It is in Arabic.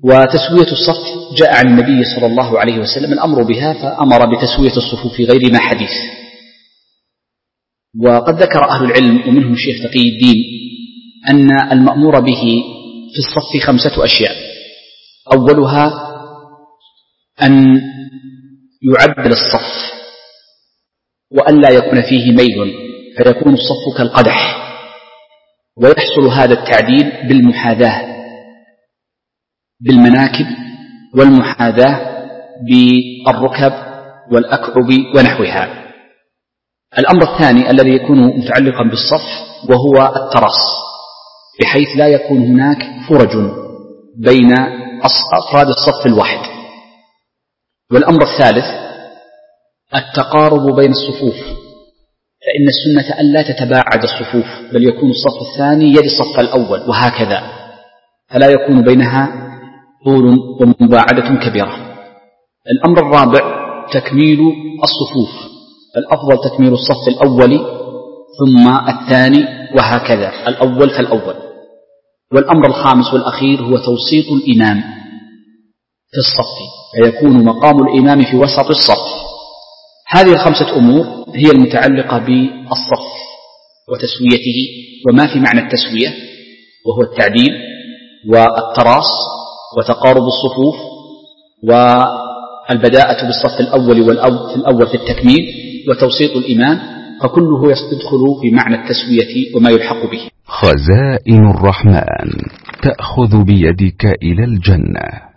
وتسوية الصف جاء عن النبي صلى الله عليه وسلم الأمر بها، فأمر بتسوية الصفوف في غير ما حديث. وقد ذكر أهل العلم ومنهم الشيخ تقي الدين أن المأمور به في الصف 5 أشياء. أولها أن يعدل الصف وألا يكون فيه ميل فيكون الصف كالقدح، ويحصل هذا التعديل بالمحاذاة بالمناكب والمحاذاة بالركب والأكعب ونحوها. الأمر الثاني الذي يكون متعلقا بالصف وهو التراص، بحيث لا يكون هناك فرج بين أفراد الصف الواحد. والأمر الثالث التقارب بين الصفوف، فإن السنة ألا تتباعد الصفوف، بل يكون الصف الثاني يلي الصف الأول وهكذا، فلا يكون بينها طول ومباعدة كبيرة. الأمر الرابع تكميل الصفوف، الأفضل تكميل الصف الأول ثم الثاني وهكذا، الأول فالأول. والأمر الخامس والأخير هو توسيط الإمام في الصف، فيكون مقام الإمام في وسط الصف. هذه 5 أمور هي المتعلقة بالصف وتسويته وما في معنى التسوية، وهو التعديل والتراص وتقارب الصفوف والبداءة بالصف الأول في التكميل وتوسيط الإمام، فكله يدخل في معنى التسوية وما يلحق به. خزائن الرحمن تأخذ بيدك إلى الجنة.